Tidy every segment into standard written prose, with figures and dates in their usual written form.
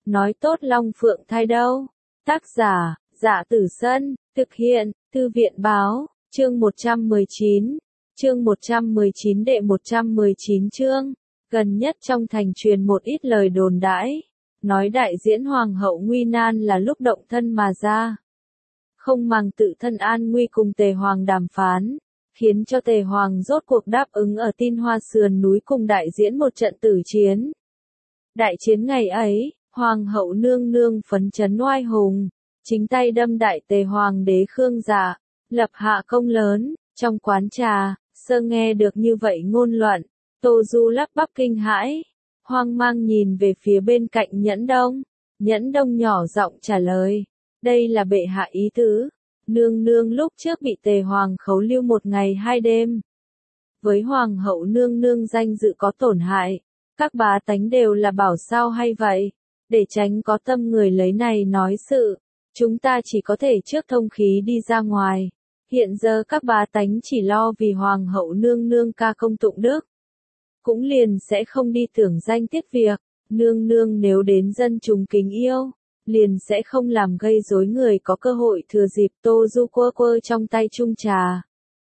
nói tốt Long Phượng thai đâu. Tác giả, Dạ Tử Sân, thực hiện, Thư viện Báo, chương 119, chương 119 đệ 119 chương. Gần nhất trong thành truyền một ít lời đồn đãi, nói đại diễn Hoàng hậu nguy nan là lúc động thân mà ra. Không màng tự thân an nguy cùng Tề Hoàng đàm phán, khiến cho Tề Hoàng rốt cuộc đáp ứng ở Tin Hoa sườn núi cùng đại diễn một trận tử chiến. Đại chiến ngày ấy, Hoàng hậu nương nương phấn chấn oai hùng, chính tay đâm đại Tề Hoàng đế Khương Dạ, lập hạ công lớn. Trong quán trà, Sơ nghe được như vậy ngôn luận, Tô Du lắp bắp kinh hãi, hoang mang nhìn về phía bên cạnh Nhẫn Đông. Nhẫn Đông nhỏ giọng trả lời, đây là bệ hạ ý tứ, nương nương lúc trước bị Tề Hoàng khấu lưu 1 ngày 2 đêm. Với Hoàng hậu nương nương danh dự có tổn hại, các bá tánh đều là bảo sao hay vậy, để tránh có tâm người lấy này nói sự, chúng ta chỉ có thể trước thông khí đi ra ngoài. Hiện giờ các bá tánh chỉ lo vì Hoàng hậu nương nương ca công tụng đức, cũng liền sẽ không đi tưởng danh tiếc việc, nương nương nếu đến dân chúng kính yêu, liền sẽ không làm gây rối người có cơ hội thừa dịp. Tô Du quơ quơ trong tay chung trà,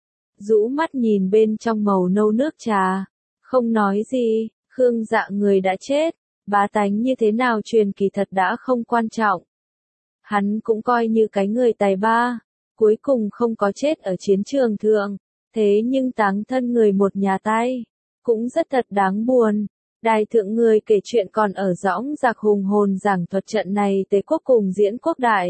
rũ mắt nhìn bên trong màu nâu nước trà, không nói gì. Khương Dạ người đã chết, bá tánh như thế nào truyền kỳ thật đã không quan trọng. Hắn cũng coi như cái người tài ba, cuối cùng không có chết ở chiến trường thượng, thế nhưng táng thân người một nhà tay, cũng rất thật đáng buồn. Đài thượng người kể chuyện còn ở dõng dạc hùng hồn giảng thuật trận này Tề quốc cùng Diễn quốc đại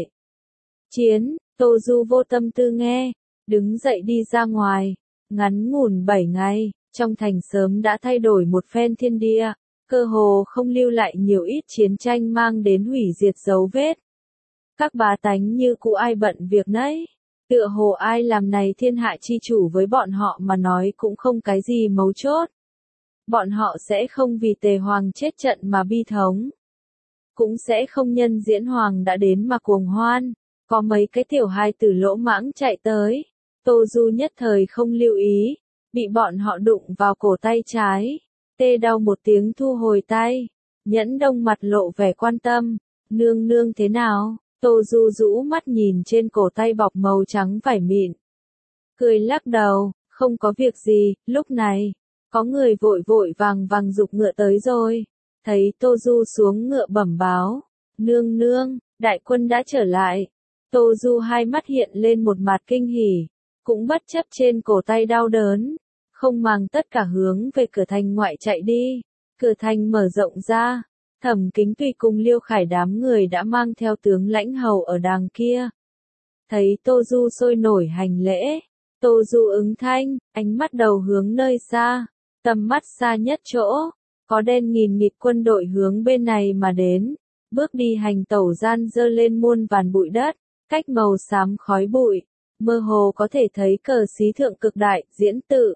chiến. Tô Du vô tâm tư nghe, đứng dậy đi ra ngoài. Ngắn ngủn 7 ngày, trong thành sớm đã thay đổi một phen thiên địa, cơ hồ không lưu lại nhiều ít chiến tranh mang đến hủy diệt dấu vết. Các bá tánh như cũ ai bận việc nấy, tựa hồ ai làm này thiên hạ chi chủ với bọn họ mà nói cũng không cái gì mấu chốt. Bọn họ sẽ không vì Tề Hoàng chết trận mà bi thống, cũng sẽ không nhân diễn Hoàng đã đến mà cuồng hoan. Có mấy cái tiểu hài tử lỗ mãng chạy tới, Tô Du nhất thời không lưu ý, bị bọn họ đụng vào cổ tay trái, tê đau một tiếng thu hồi tay. Nhẫn Đông mặt lộ vẻ quan tâm, nương nương thế nào? Tô Du rũ mắt nhìn trên cổ tay bọc màu trắng vải mịn, cười lắc đầu, không có việc gì. Lúc này, có người vội vội vàng vàng giục ngựa tới rồi, thấy Tô Du xuống ngựa bẩm báo, nương nương, đại quân đã trở lại. Tô Du hai mắt hiện lên một mặt kinh hỉ, cũng bất chấp trên cổ tay đau đớn, không màng tất cả hướng về cửa thành ngoại chạy đi. Cửa thành mở rộng ra, Thẩm Kính Tùy cùng Liêu Khải đám người đã mang theo tướng lãnh hầu ở đàng kia. Thấy Tô Du sôi nổi hành lễ, Tô Du ứng thanh, ánh mắt đầu hướng nơi xa, tầm mắt xa nhất chỗ, có đen nghìn nghịt quân đội hướng bên này mà đến, bước đi hành tẩu gian dơ lên muôn vàn bụi đất, cách màu xám khói bụi, mơ hồ có thể thấy cờ xí thượng cực đại, diễn tự.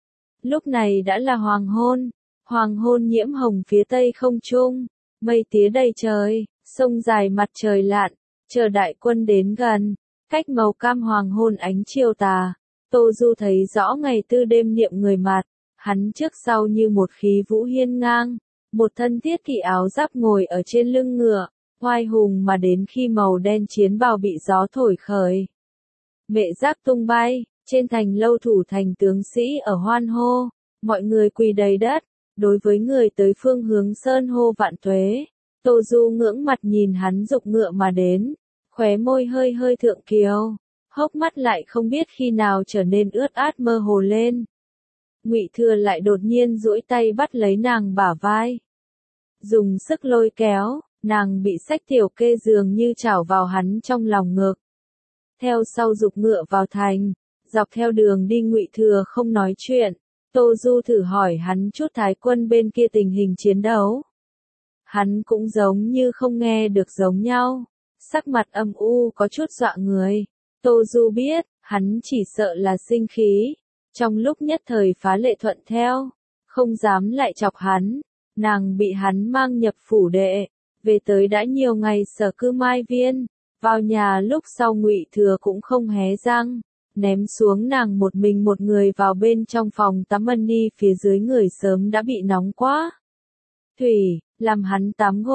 Lúc này đã là hoàng hôn nhiễm hồng phía tây không trung, mây tía đầy trời, sông dài mặt trời lặn, chờ đại quân đến gần, cách màu cam hoàng hôn ánh chiều tà, Tô Du thấy rõ ngày tư đêm niệm người mặt, hắn trước sau như một khí vũ hiên ngang, một thân thiết kỵ áo giáp ngồi ở trên lưng ngựa, oai hùng mà đến khi màu đen chiến bào bị gió thổi khởi. Mệ giáp tung bay, trên thành lâu thủ thành tướng sĩ ở hoan hô, mọi người quỳ đầy đất, đối với người tới phương hướng sơn hô vạn tuế. Tô Du ngưỡng mặt nhìn hắn dục ngựa mà đến, khóe môi hơi hơi thượng kiều, hốc mắt lại không biết khi nào trở nên ướt át mơ hồ lên. Ngụy Thừa lại đột nhiên duỗi tay bắt lấy nàng bả vai, dùng sức lôi kéo, nàng bị xách tiểu kê dường như chảo vào hắn trong lòng ngực. Theo sau dục ngựa vào thành, dọc theo đường đi Ngụy Thừa không nói chuyện, Tô Du thử hỏi hắn chút Thái quân bên kia tình hình chiến đấu. Hắn cũng giống như không nghe được giống nhau, sắc mặt âm u có chút dọa người. Tô Du biết, hắn chỉ sợ là sinh khí, trong lúc nhất thời phá lệ thuận theo, không dám lại chọc hắn. Nàng bị hắn mang nhập phủ đệ, về tới đã nhiều ngày Sở Cư Mai Viên, vào nhà lúc sau Ngụy Thừa cũng không hé răng, ném xuống nàng một mình một người vào bên trong phòng tắm đi. Phía dưới người sớm đã bị nóng quá. Thủy, làm hắn tắm gội,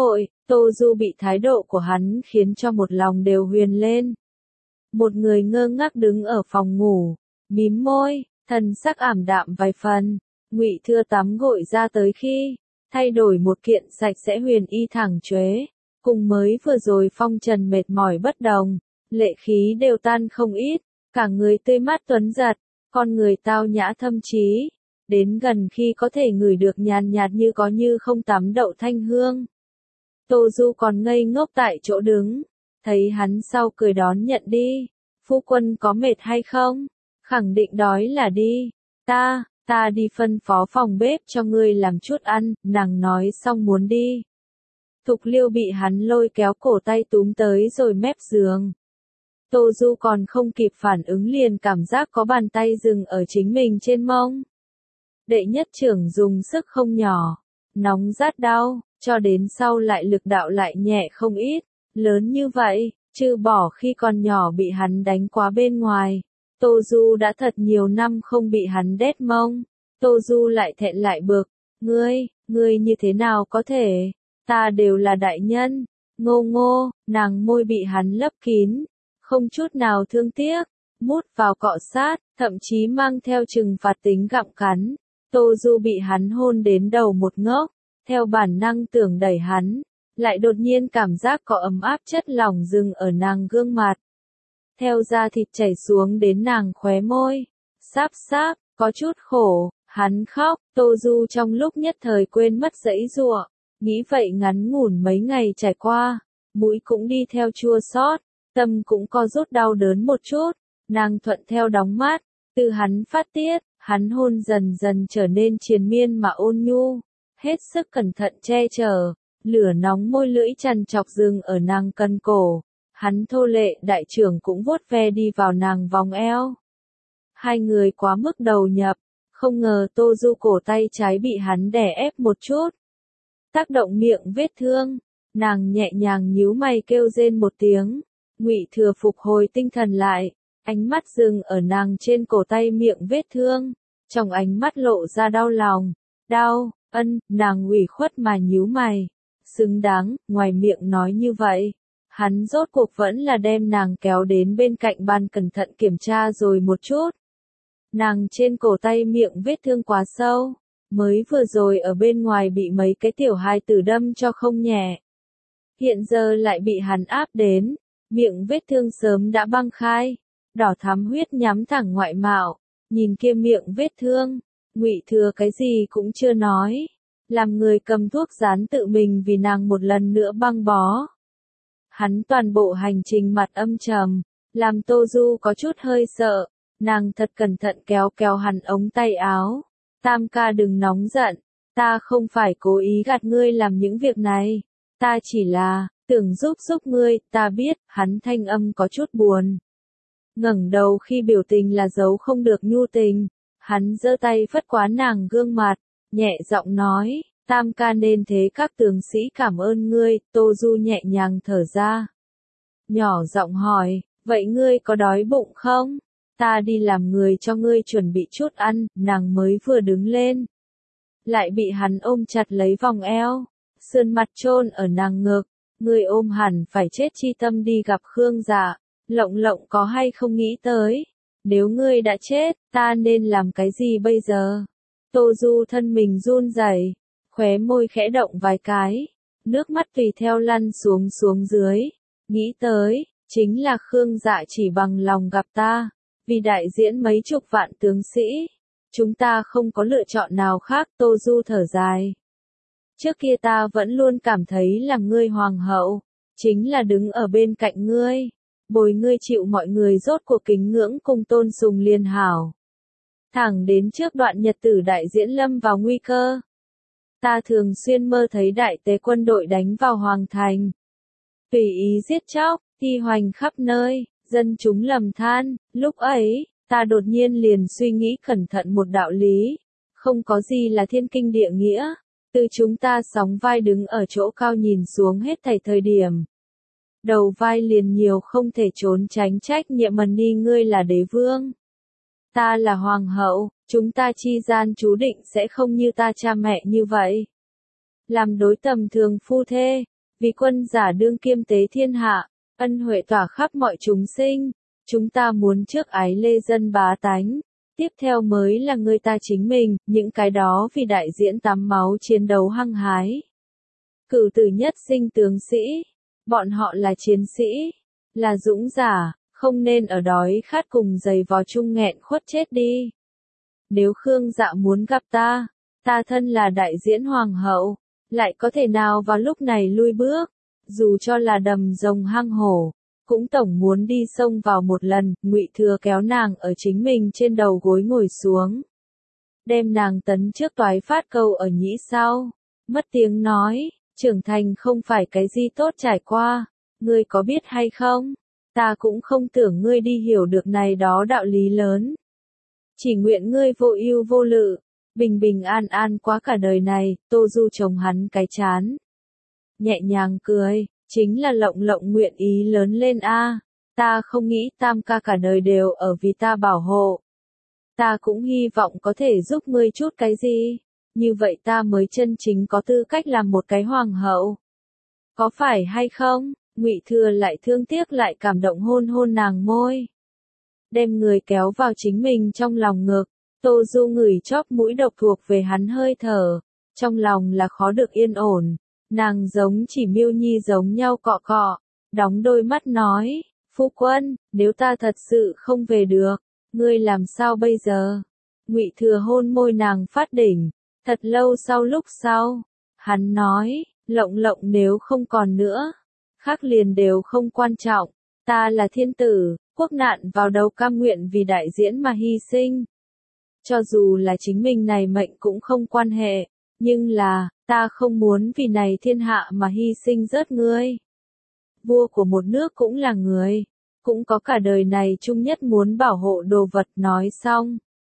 Tô Du bị thái độ của hắn khiến cho một lòng đều huyền lên. Một người ngơ ngác đứng ở phòng ngủ, mím môi, thần sắc ảm đạm vài phần. Ngụy Thưa tắm gội ra tới khi thay đổi một kiện sạch sẽ huyền y thẳng chuế, cùng mới vừa rồi phong trần mệt mỏi bất đồng, lệ khí đều tan không ít, cả người tươi mát tuấn giật, con người tao nhã thâm trí, đến gần khi có thể ngửi được nhàn nhạt như có như không tắm đậu thanh hương. Tô Du còn ngây ngốc tại chỗ đứng, thấy hắn sau cười đón nhận đi, phu quân có mệt hay không? Khẳng định đói là đi, ta đi phân phó phòng bếp cho ngươi làm chút ăn, nàng nói xong muốn đi. Thục Liêu bị hắn lôi kéo cổ tay túm tới rồi mép giường. Tô Du còn không kịp phản ứng liền cảm giác có bàn tay dừng ở chính mình trên mông. Đệ nhất trưởng dùng sức không nhỏ, nóng rát đau, cho đến sau lại lực đạo lại nhẹ không ít, lớn như vậy, trừ bỏ khi còn nhỏ bị hắn đánh quá bên ngoài. Tô Du đã thật nhiều năm không bị hắn đét mông, Tô Du lại thẹn lại bực, ngươi như thế nào có thể, ta đều là đại nhân, ngô ngô, nàng môi bị hắn lấp kín, không chút nào thương tiếc, mút vào cọ sát, thậm chí mang theo trừng phạt tính gặm cắn. Tô Du bị hắn hôn đến đầu một ngốc, theo bản năng tưởng đẩy hắn, lại đột nhiên cảm giác có ấm áp chất lỏng dừng ở nàng gương mặt. Theo da thịt chảy xuống đến nàng khóe môi, sáp sáp, có chút khổ, hắn khóc, Tô Du trong lúc nhất thời quên mất giãy giụa, nghĩ vậy ngắn ngủn mấy ngày trải qua, mũi cũng đi theo chua xót, tâm cũng co rút đau đớn một chút, nàng thuận theo đóng mắt, từ hắn phát tiết, hắn hôn dần dần trở nên triền miên mà ôn nhu, hết sức cẩn thận che chở, lửa nóng môi lưỡi chằn chọc dừng ở nàng cần cổ, hắn thô lệ đại trưởng cũng vuốt ve đi vào nàng vòng eo. Hai người quá mức đầu nhập, không ngờ Tô Du cổ tay trái bị hắn đè ép một chút. Tác động miệng vết thương, nàng nhẹ nhàng nhíu mày kêu rên một tiếng, Ngụy Thừa phục hồi tinh thần lại, ánh mắt dừng ở nàng trên cổ tay miệng vết thương, trong ánh mắt lộ ra đau lòng, nàng ủy khuất mà nhíu mày, xứng đáng, ngoài miệng nói như vậy, hắn rốt cuộc vẫn là đem nàng kéo đến bên cạnh bàn cẩn thận kiểm tra rồi một chút. Nàng trên cổ tay miệng vết thương quá sâu, mới vừa rồi ở bên ngoài bị mấy cái tiểu hài tử đâm cho không nhẹ. Hiện giờ lại bị hắn áp đến, miệng vết thương sớm đã băng khai, đỏ thắm huyết nhắm thẳng ngoại mạo, nhìn kia miệng vết thương, Ngụy Thừa cái gì cũng chưa nói, làm người cầm thuốc dán tự mình vì nàng một lần nữa băng bó. Hắn toàn bộ hành trình mặt âm trầm, làm Tô Du có chút hơi sợ, nàng thật cẩn thận kéo kéo hắn ống tay áo. Tam ca đừng nóng giận, ta không phải cố ý gạt ngươi làm những việc này, ta chỉ là, tưởng giúp ngươi, ta biết, hắn thanh âm có chút buồn. Ngẩng đầu khi biểu tình là giấu không được nhu tình, hắn giơ tay phất quá nàng gương mặt, nhẹ giọng nói, Tam ca nên thế các tướng sĩ cảm ơn ngươi, Tô Du nhẹ nhàng thở ra. Nhỏ giọng hỏi, vậy ngươi có đói bụng không? Ta đi làm người cho ngươi chuẩn bị chút ăn, nàng mới vừa đứng lên. Lại bị hắn ôm chặt lấy vòng eo, sườn mặt chôn ở nàng ngực, ngươi ôm hẳn phải chết chi tâm đi gặp Khương Dạ, lộng lộng có hay không nghĩ tới. Nếu ngươi đã chết, ta nên làm cái gì bây giờ? Tô Du thân mình run rẩy, khóe môi khẽ động vài cái, nước mắt tùy theo lăn xuống dưới, nghĩ tới, chính là Khương Dạ chỉ bằng lòng gặp ta, vì đại diễn mấy chục vạn tướng sĩ, chúng ta không có lựa chọn nào khác. Tô Du thở dài. Trước kia ta vẫn luôn cảm thấy làm ngươi hoàng hậu, chính là đứng ở bên cạnh ngươi, bồi ngươi chịu mọi người rốt cuộc kính ngưỡng cùng tôn sùng liền hảo. Thẳng đến trước đoạn nhật tử đại diễn lâm vào nguy cơ. Ta thường xuyên mơ thấy đại tế quân đội đánh vào hoàng thành. Tùy ý giết chóc, thi hoành khắp nơi, dân chúng lầm than, lúc ấy, ta đột nhiên liền suy nghĩ cẩn thận một đạo lý. Không có gì là thiên kinh địa nghĩa, từ chúng ta sóng vai đứng ở chỗ cao nhìn xuống hết thảy thời điểm. Đầu vai liền nhiều không thể trốn tránh trách nhiệm mần ni ngươi là đế vương. Ta là hoàng hậu, chúng ta chi gian chú định sẽ không như ta cha mẹ như vậy. Làm đối tầm thường phu thê, Vì quân giả đương kiêm tế thiên hạ, ân huệ tỏa khắp mọi chúng sinh. Chúng ta muốn trước ái lê dân bá tánh. Tiếp theo mới là người ta chính mình, những cái đó vì đại diễn tắm máu chiến đấu hăng hái. Cửu tử nhất sinh tướng sĩ. Bọn họ là chiến sĩ, là dũng giả, không nên ở đói khát cùng giày vò chung nghẹn khuất chết đi. Nếu Khương Dạ muốn gặp ta, ta thân là đại diễn hoàng hậu, lại có thể nào vào lúc này lui bước, dù cho là đầm rồng hang hổ, cũng tổng muốn đi xông vào một lần. Ngụy Thừa kéo nàng ở chính mình trên đầu gối ngồi xuống, đem nàng tấn trước toái phát câu ở nhĩ sau, mất tiếng nói, trưởng thành không phải cái gì tốt trải qua, ngươi có biết hay không? Ta cũng không tưởng ngươi đi hiểu được này đó đạo lý lớn. Chỉ nguyện ngươi vô ưu vô lự, bình bình an an qua cả đời này. Tô Du chồng hắn cái chán, nhẹ nhàng cười, chính là lộng lộng nguyện ý lớn lên a. Ta không nghĩ Tam ca cả đời đều ở vì ta bảo hộ. Ta cũng hy vọng có thể giúp ngươi chút cái gì, như vậy ta mới chân chính có tư cách làm một cái hoàng hậu. Có phải hay không? Ngụy Thừa lại thương tiếc lại cảm động hôn hôn nàng môi, đem người kéo vào chính mình trong lòng ngực. Tô Du ngửi chóp mũi độc thuộc về hắn hơi thở, trong lòng là khó được yên ổn. Nàng giống chỉ miêu nhi giống nhau cọ cọ, đóng đôi mắt nói, phu quân, nếu ta thật sự không về được, ngươi làm sao bây giờ? Ngụy Thừa hôn môi nàng phát đỉnh, thật lâu lúc sau, hắn nói, lộng lộng nếu không còn nữa, khác liền đều không quan trọng, ta là thiên tử, quốc nạn vào đầu cam nguyện vì đại diễn mà hy sinh. Cho dù là chính mình này mệnh cũng không quan hệ, nhưng là, ta không muốn vì này thiên hạ mà hy sinh rớt ngươi. Vua của một nước cũng là người, cũng có cả đời này chung nhất muốn bảo hộ đồ vật. Nói xong,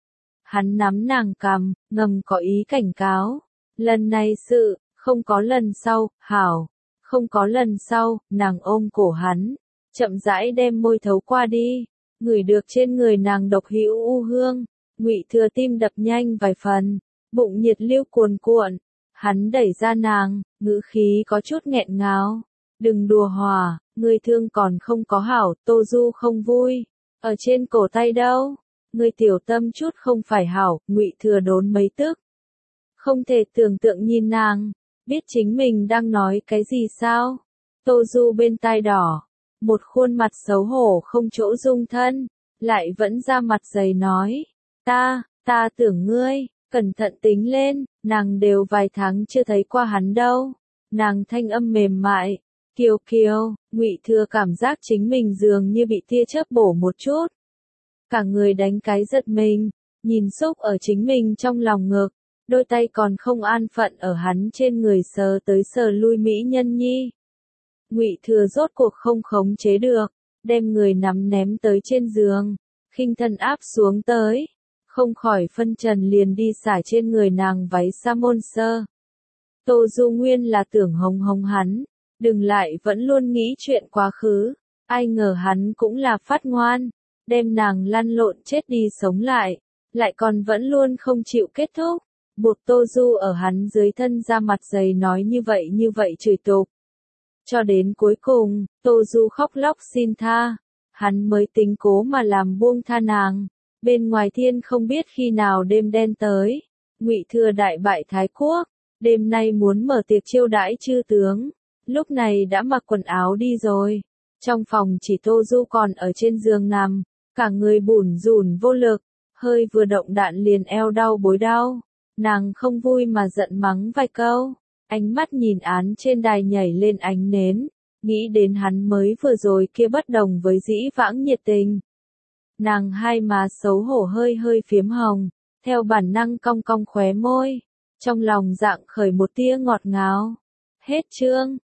hắn nắm nàng cằm, ngầm có ý cảnh cáo, lần này sự, không có lần sau. Hảo, không có lần sau. Nàng ôm cổ hắn, chậm rãi đem môi thấu qua đi, ngửi được trên người nàng độc hữu u hương. Ngụy Thừa tim đập nhanh vài phần, bụng nhiệt lưu cuồn cuộn. Hắn đẩy ra nàng, ngữ khí có chút nghẹn ngào, đừng đùa hỏa, ngươi thương còn không có hảo. Tô Du không vui, ở trên cổ tay đâu, ngươi tiểu tâm chút không phải hảo. Ngụy Thừa đốn mấy tức, không thể tưởng tượng nhìn nàng, biết chính mình đang nói cái gì sao? Tô Du bên tai đỏ, một khuôn mặt xấu hổ không chỗ dung thân, lại vẫn ra mặt dày nói, ta tưởng ngươi, cẩn thận tính lên, nàng đều vài tháng chưa thấy qua hắn đâu. Nàng thanh âm mềm mại, kiều kiều. Ngụy Thừa cảm giác chính mình dường như bị tia chớp bổ một chút, cả người đánh cái giật mình, nhìn xúc ở chính mình trong lòng ngực, đôi tay còn không an phận ở hắn trên người sờ tới sờ lui mỹ nhân nhi. Ngụy Thừa rốt cuộc không khống chế được, đem người nắm ném tới trên giường, khinh thân áp xuống tới, không khỏi phân trần liền đi xả trên người nàng váy sa môn sơ. Tô Du nguyên là tưởng hống hống hắn, đừng lại vẫn luôn nghĩ chuyện quá khứ, ai ngờ hắn cũng là phát ngoan, đem nàng lăn lộn chết đi sống lại còn vẫn luôn không chịu kết thúc, buộc Tô Du ở hắn dưới thân ra mặt dày nói như vậy chửi tục. Cho đến cuối cùng, Tô Du khóc lóc xin tha, hắn mới tính cố mà làm buông tha nàng. Bên ngoài thiên không biết khi nào đêm đen tới, Ngụy Thừa đại bại Thái Quốc, đêm nay muốn mở tiệc chiêu đãi chư tướng, lúc này đã mặc quần áo đi rồi. Trong phòng chỉ Tô Du còn ở trên giường nằm, cả người bủn rủn vô lực, hơi vừa động đạn liền eo đau bối đau. Nàng không vui mà giận mắng vài câu, ánh mắt nhìn án trên đài nhảy lên ánh nến, nghĩ đến hắn mới vừa rồi kia bất đồng với dĩ vãng nhiệt tình. Nàng hai má xấu hổ hơi phiếm hồng, theo bản năng cong cong khóe môi, trong lòng dạng khởi một tia ngọt ngào. Hết chương.